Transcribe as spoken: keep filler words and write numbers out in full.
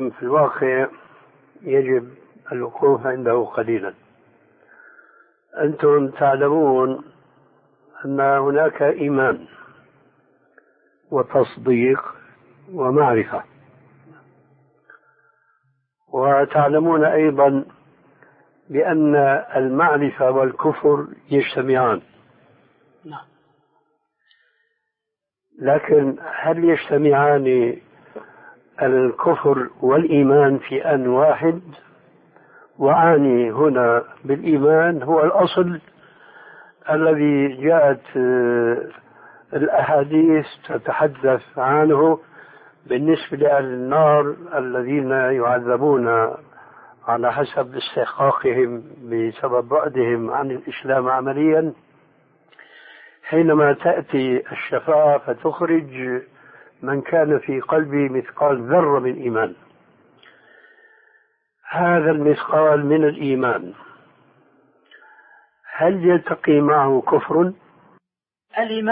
الإسلام في الواقع يجب الوقوف عنده قليلا. أنتم تعلمون أن هناك إيمان وتصديق ومعرفة، وتعلمون أيضا بأن المعرفة والكفر يجتمعان، لكن هل يجتمعان الكفر والإيمان في آن واحد؟ وأعني هنا بالإيمان هو الأصل الذي جاءت الأحاديث تتحدث عنه بالنسبة لأهل النار الذين يعذبون على حسب استحقاقهم بسبب بعدهم عن الإسلام عمليا، حينما تأتي الشفاعة فتخرج من كان في قلبه مثقال ذرة من إيمان. هذا المثقال من الإيمان هل يلتقي معه كفر؟ الإيمان